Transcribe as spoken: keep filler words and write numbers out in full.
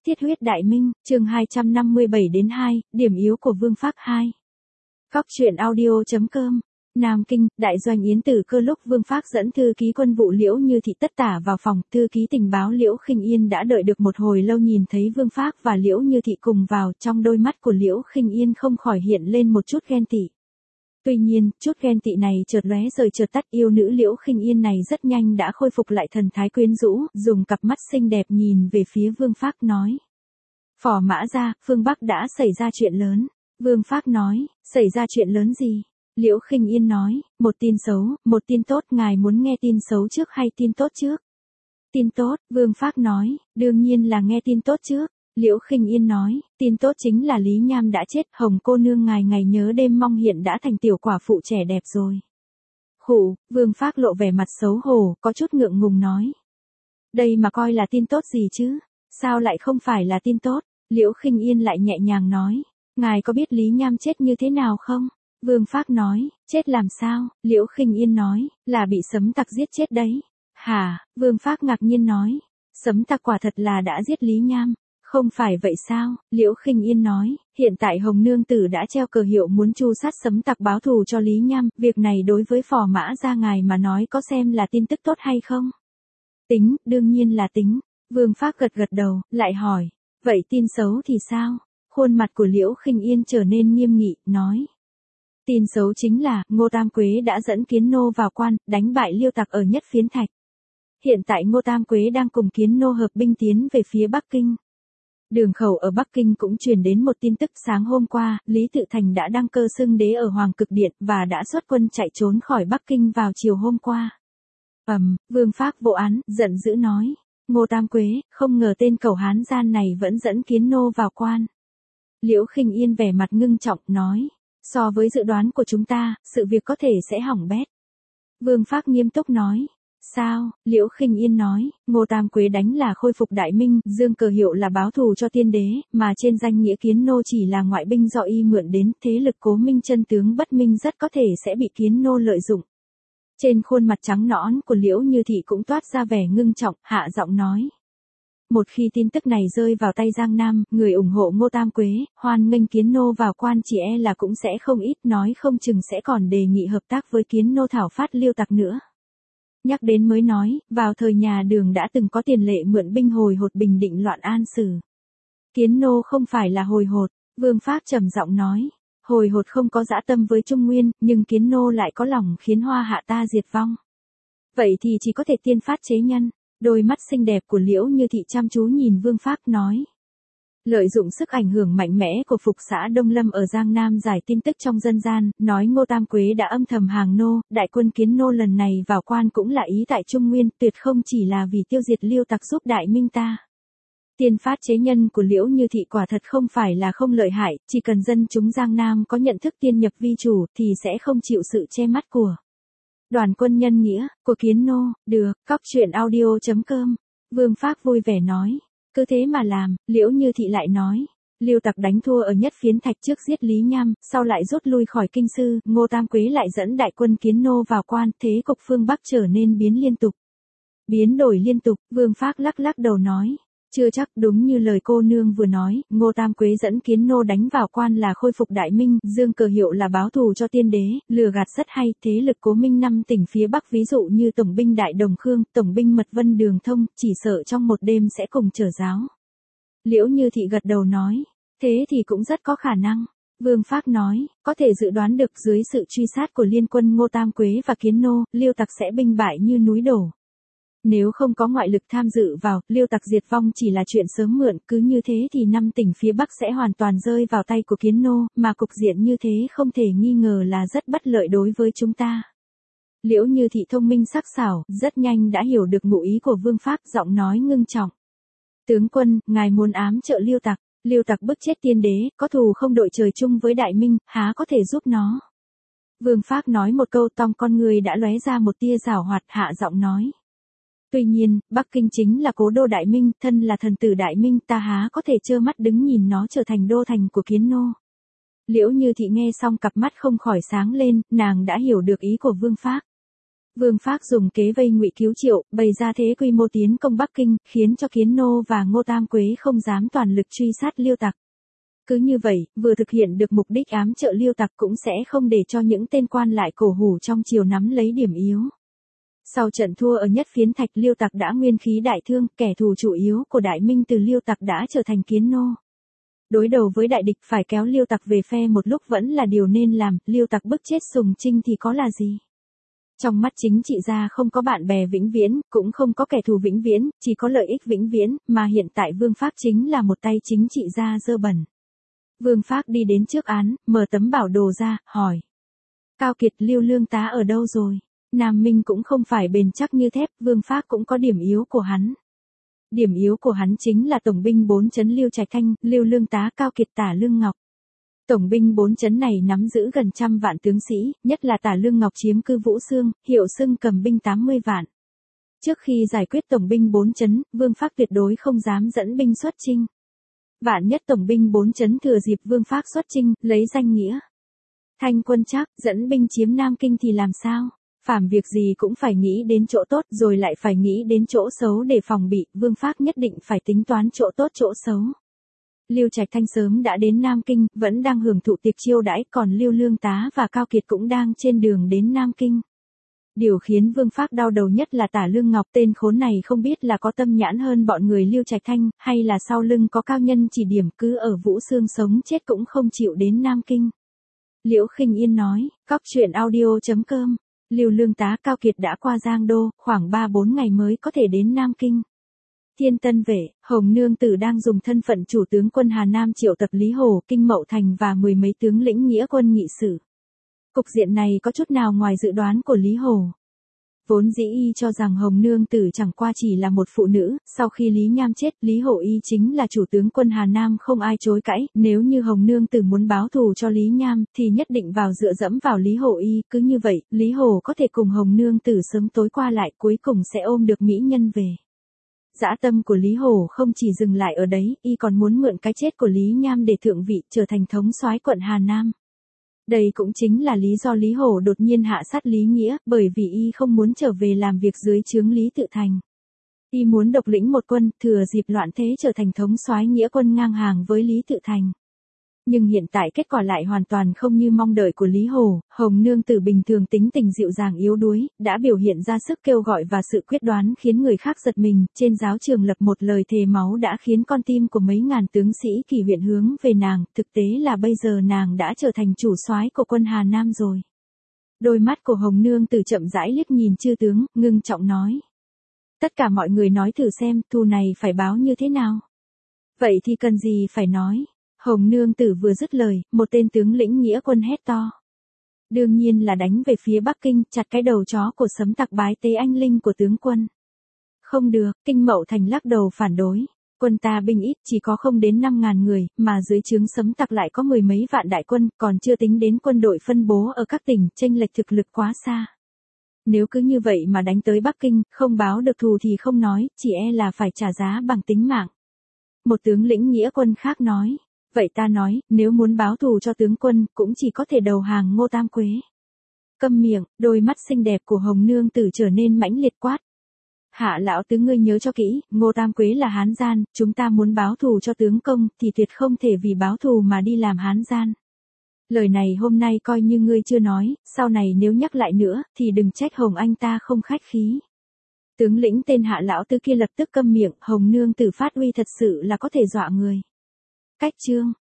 Thiết huyết đại minh, chương hai trăm năm mươi bảy đến hai, điểm yếu của Vương Phác hai. Cóc truyện audio chấm com. Nam Kinh, đại doanh Yến Tử Cơ lúc Vương Phác dẫn thư ký quân vụ Liễu Như Thị tất tả vào phòng, thư ký tình báo Liễu Khinh Yên đã đợi được một hồi lâu, nhìn thấy Vương Phác và Liễu Như Thị cùng vào, trong đôi mắt của Liễu Khinh Yên không khỏi hiện lên một chút ghen tị. Tuy nhiên, chút ghen tị này chợt lóe rồi chợt tắt, yêu nữ Liễu Khinh Yên này rất nhanh đã khôi phục lại thần thái quyến rũ, dùng cặp mắt xinh đẹp nhìn về phía Vương Phác nói: "Phò mã gia, phương Bắc đã xảy ra chuyện lớn." Vương Phác nói: "Xảy ra chuyện lớn gì?" Liễu Khinh Yên nói: "Một tin xấu, một tin tốt, ngài muốn nghe tin xấu trước hay tin tốt trước?" "Tin tốt." Vương Phác nói: "Đương nhiên là nghe tin tốt trước." Liễu Khinh Yên nói: "Tin tốt chính là Lý Nham đã chết, Hồng cô nương ngài ngày nhớ đêm mong hiện đã thành tiểu quả phụ trẻ đẹp rồi." Khụ, Vương Phác lộ vẻ mặt xấu hổ, có chút ngượng ngùng nói: "Đây mà coi là tin tốt gì chứ? Sao lại không phải là tin tốt?" Liễu Khinh Yên lại nhẹ nhàng nói: "Ngài có biết Lý Nham chết như thế nào không?" Vương Phác nói: "Chết làm sao?" Liễu Khinh Yên nói: "Là bị Sấm Tặc giết chết đấy." "Hả?" Vương Phác ngạc nhiên nói: "Sấm Tặc quả thật là đã giết Lý Nham?" "Không phải vậy sao?" Liễu Khinh Yên nói: "Hiện tại Hồng nương tử đã treo cờ hiệu muốn tru sát Sấm Tặc báo thù cho Lý Nham, việc này đối với phò mã gia ngài mà nói có xem là tin tức tốt hay không?" "Tính, đương nhiên là tính." Vương Phác gật gật đầu, lại hỏi: "Vậy tin xấu thì sao?" Khuôn mặt của Liễu Khinh Yên trở nên nghiêm nghị, nói: "Tin xấu chính là, Ngô Tam Quế đã dẫn Kiến Nô vào quan, đánh bại Liêu Tặc ở Nhất Phiến Thạch. Hiện tại Ngô Tam Quế đang cùng Kiến Nô hợp binh tiến về phía Bắc Kinh." Đường khẩu ở Bắc Kinh cũng truyền đến một tin tức, sáng hôm qua, Lý Tự Thành đã đăng cơ xưng đế ở Hoàng Cực Điện, và đã xuất quân chạy trốn khỏi Bắc Kinh vào chiều hôm qua. Ầm, um, Vương Phác vô án, giận dữ nói: "Ngô Tam Quế, không ngờ tên cẩu hán gian này vẫn dẫn Kiến Nô vào quan." Liễu Khinh Yên vẻ mặt ngưng trọng, nói: "So với dự đoán của chúng ta, sự việc có thể sẽ hỏng bét." Vương Phác nghiêm túc nói: "Sao?" Liễu Khinh Yên nói: "Ngô Tam Quế đánh là khôi phục đại minh, dương cờ hiệu là báo thù cho tiên đế, mà trên danh nghĩa Kiến Nô chỉ là ngoại binh do y mượn đến, thế lực Cố Minh chân tướng bất minh rất có thể sẽ bị Kiến Nô lợi dụng." Trên khuôn mặt trắng nõn của Liễu Như Thị cũng toát ra vẻ ngưng trọng, hạ giọng nói: "Một khi tin tức này rơi vào tay Giang Nam, người ủng hộ Ngô Tam Quế, hoan nghênh Kiến Nô vào quan chỉ e là cũng sẽ không ít, nói không chừng sẽ còn đề nghị hợp tác với Kiến Nô thảo phát Liêu Tặc nữa." Nhắc đến mới nói, vào thời nhà Đường đã từng có tiền lệ mượn binh hồi hột bình định loạn An Sử. Kiến Nô không phải là hồi hột. Vương Phác trầm giọng nói: "Hồi hột không có dã tâm với Trung Nguyên, nhưng Kiến Nô lại có lòng khiến Hoa Hạ ta diệt vong. Vậy thì chỉ có thể tiên phát chế nhân." Đôi mắt xinh đẹp của Liễu Như Thị chăm chú nhìn Vương Phác nói: "Lợi dụng sức ảnh hưởng mạnh mẽ của Phục xã Đông Lâm ở Giang Nam giải tin tức trong dân gian, nói Ngô Tam Quế đã âm thầm hàng nô, đại quân Kiến Nô lần này vào quan cũng là ý tại Trung Nguyên, tuyệt không chỉ là vì tiêu diệt Liêu Tặc giúp đại minh ta." Tiên phát chế nhân của Liễu Như Thị quả thật không phải là không lợi hại, chỉ cần dân chúng Giang Nam có nhận thức tiên nhập vi chủ thì sẽ không chịu sự che mắt của đoàn quân nhân nghĩa, của Kiến Nô. Được, cóc truyện audio chấm com. Vương Phác vui vẻ nói: "Cứ thế mà làm." Liễu Như Thị lại nói: "Liêu Tặc đánh thua ở Nhất Phiến Thạch, trước giết Lý Nham, sau lại rút lui khỏi kinh sư, Ngô Tam Quế lại dẫn đại quân Kiến Nô vào quan, thế cục phương Bắc trở nên biến liên tục." "Biến đổi liên tục?" Vương Phác lắc lắc đầu nói: "Chưa chắc, đúng như lời cô nương vừa nói, Ngô Tam Quế dẫn Kiến Nô đánh vào quan là khôi phục đại minh, dương cờ hiệu là báo thù cho tiên đế, lừa gạt rất hay, thế lực Cố Minh năm tỉnh phía Bắc ví dụ như Tổng binh Đại Đồng Khương, Tổng binh Mật Vân Đường Thông, chỉ sợ trong một đêm sẽ cùng trở giáo." Liễu Như Thị gật đầu nói: "Thế thì cũng rất có khả năng." Vương Phác nói: "Có thể dự đoán được dưới sự truy sát của liên quân Ngô Tam Quế và Kiến Nô, Liêu Tặc sẽ binh bại như núi đổ. Nếu không có ngoại lực tham dự vào, Liêu Tặc diệt vong chỉ là chuyện sớm muộn, cứ như thế thì năm tỉnh phía Bắc sẽ hoàn toàn rơi vào tay của Kiến Nô, mà cục diện như thế không thể nghi ngờ là rất bất lợi đối với chúng ta." Liễu Như Thị thông minh sắc sảo, rất nhanh đã hiểu được ngụ ý của Vương Phác, giọng nói ngưng trọng: "Tướng quân, ngài muốn ám trợ Liêu Tặc. Liêu Tặc bức chết tiên đế, có thù không đội trời chung với đại minh, há có thể giúp nó?" Vương Phác nói một câu, tong con người đã lóe ra một tia giảo hoạt, hạ giọng nói: "Tuy nhiên, Bắc Kinh chính là cố đô đại minh, thân là thần tử đại minh, ta há có thể trơ mắt đứng nhìn nó trở thành đô thành của Kiến Nô." Liễu Như Thị nghe xong cặp mắt không khỏi sáng lên, nàng đã hiểu được ý của Vương Phác. Vương Phác dùng kế vây ngụy cứu Triệu, bày ra thế quy mô tiến công Bắc Kinh, khiến cho Kiến Nô và Ngô Tam Quế không dám toàn lực truy sát Liêu tặc. Cứ như vậy, vừa thực hiện được mục đích ám trợ Liêu tặc cũng sẽ không để cho những tên quan lại cổ hủ trong triều nắm lấy điểm yếu. Sau trận thua ở Nhất Phiến Thạch, Liêu tặc đã nguyên khí đại thương, kẻ thù chủ yếu của Đại Minh từ Liêu tặc đã trở thành Kiến Nô. Đối đầu với đại địch phải kéo Liêu tặc về phe một lúc vẫn là điều nên làm, Liêu tặc bức chết Sùng Trinh thì có là gì? Trong mắt chính trị gia không có bạn bè vĩnh viễn, cũng không có kẻ thù vĩnh viễn, chỉ có lợi ích vĩnh viễn, mà hiện tại Vương Phác chính là một tay chính trị gia dơ bẩn. Vương Phác đi đến trước án, mở tấm bảo đồ ra, hỏi. Cao Kiệt, Lưu Lương tá ở đâu rồi? Nam Minh cũng không phải bền chắc như thép, Vương Phác cũng có điểm yếu của hắn. Điểm yếu của hắn chính là tổng binh bốn chấn Lưu Trạch Thanh, Lưu Lương tá, Cao Kiệt, Tả Lương Ngọc. Tổng binh bốn chấn này nắm giữ gần trăm vạn tướng sĩ, nhất là Tả Lương Ngọc chiếm cư Vũ Xương, hiệu xưng cầm binh tám mươi vạn. Trước khi giải quyết tổng binh bốn chấn, Vương Phác tuyệt đối không dám dẫn binh xuất chinh. Vạn nhất tổng binh bốn chấn thừa dịp Vương Phác xuất chinh, lấy danh nghĩa Thanh quân Trác, dẫn binh chiếm Nam Kinh thì làm sao? Phàm việc gì cũng phải nghĩ đến chỗ tốt rồi lại phải nghĩ đến chỗ xấu để phòng bị, Vương Phác nhất định phải tính toán chỗ tốt chỗ xấu. Lưu Trạch Thanh sớm đã đến Nam Kinh, vẫn đang hưởng thụ tiệc chiêu đãi, còn Lưu Lương tá và Cao Kiệt cũng đang trên đường đến Nam Kinh. Điều khiến Vương Phác đau đầu nhất là Tả Lương Ngọc, tên khốn này không biết là có tâm nhãn hơn bọn người Lưu Trạch Thanh, hay là sau lưng có cao nhân chỉ điểm, cứ ở Vũ Xương sống chết cũng không chịu đến Nam Kinh. Liễu Khinh Yên nói, cóc truyện audio chấm com, Lưu Lương tá Cao Kiệt đã qua Giang Đô, khoảng ba bốn ngày mới có thể đến Nam Kinh. Thiên Tân Vệ, Hồng Nương Tử đang dùng thân phận chủ tướng quân Hà Nam triệu tập Lý Hổ, Kinh Mậu Thành và mười mấy tướng lĩnh nghĩa quân nghị sự. Cục diện này có chút nào ngoài dự đoán của Lý Hổ. Vốn dĩ y cho rằng Hồng Nương Tử chẳng qua chỉ là một phụ nữ, sau khi Lý Nham chết, Lý Hổ y chính là chủ tướng quân Hà Nam không ai chối cãi, nếu như Hồng Nương Tử muốn báo thù cho Lý Nham, thì nhất định vào dựa dẫm vào Lý Hổ y, cứ như vậy, Lý Hổ có thể cùng Hồng Nương Tử sớm tối qua lại, cuối cùng sẽ ôm được mỹ nhân về. Dã tâm của Lý Hổ không chỉ dừng lại ở đấy, y còn muốn mượn cái chết của Lý Nham để thượng vị, trở thành thống soái quận Hà Nam. Đây cũng chính là lý do Lý Hổ đột nhiên hạ sát Lý Nghĩa, bởi vì y không muốn trở về làm việc dưới trướng Lý Tự Thành. Y muốn độc lĩnh một quân, thừa dịp loạn thế trở thành thống soái nghĩa quân ngang hàng với Lý Tự Thành. Nhưng hiện tại kết quả lại hoàn toàn không như mong đợi của Lý Hổ, Hồng Nương Tử bình thường tính tình dịu dàng yếu đuối, đã biểu hiện ra sức kêu gọi và sự quyết đoán khiến người khác giật mình, trên giáo trường lập một lời thề máu đã khiến con tim của mấy ngàn tướng sĩ Kỳ huyện hướng về nàng, thực tế là bây giờ nàng đã trở thành chủ soái của quân Hà Nam rồi. Đôi mắt của Hồng Nương Tử chậm rãi liếc nhìn chư tướng, ngưng trọng nói. Tất cả mọi người nói thử xem, thù này phải báo như thế nào? Vậy thì cần gì phải nói? Hồng Nương Tử vừa dứt lời, một tên tướng lĩnh nghĩa quân hét to. Đương nhiên là đánh về phía Bắc Kinh, chặt cái đầu chó của Sấm Tặc bái tế anh linh của tướng quân. Không được, Kinh Mậu Thành lắc đầu phản đối. Quân ta binh ít, chỉ có không đến năm ngàn người, mà dưới trướng Sấm Tặc lại có mười mấy vạn đại quân, còn chưa tính đến quân đội phân bố ở các tỉnh, chênh lệch thực lực quá xa. Nếu cứ như vậy mà đánh tới Bắc Kinh, không báo được thù thì không nói, chỉ e là phải trả giá bằng tính mạng. Một tướng lĩnh nghĩa quân khác nói. Vậy ta nói, nếu muốn báo thù cho tướng quân, cũng chỉ có thể đầu hàng Ngô Tam Quế. Câm miệng, đôi mắt xinh đẹp của Hồng Nương Tử trở nên mãnh liệt quát. Hạ lão tướng ngươi nhớ cho kỹ, Ngô Tam Quế là hán gian, chúng ta muốn báo thù cho tướng công, thì tuyệt không thể vì báo thù mà đi làm hán gian. Lời này hôm nay coi như ngươi chưa nói, sau này nếu nhắc lại nữa, thì đừng trách Hồng anh ta không khách khí. Tướng lĩnh tên Hạ lão tứ kia lập tức câm miệng, Hồng Nương Tử phát uy thật sự là có thể dọa người. Cách chương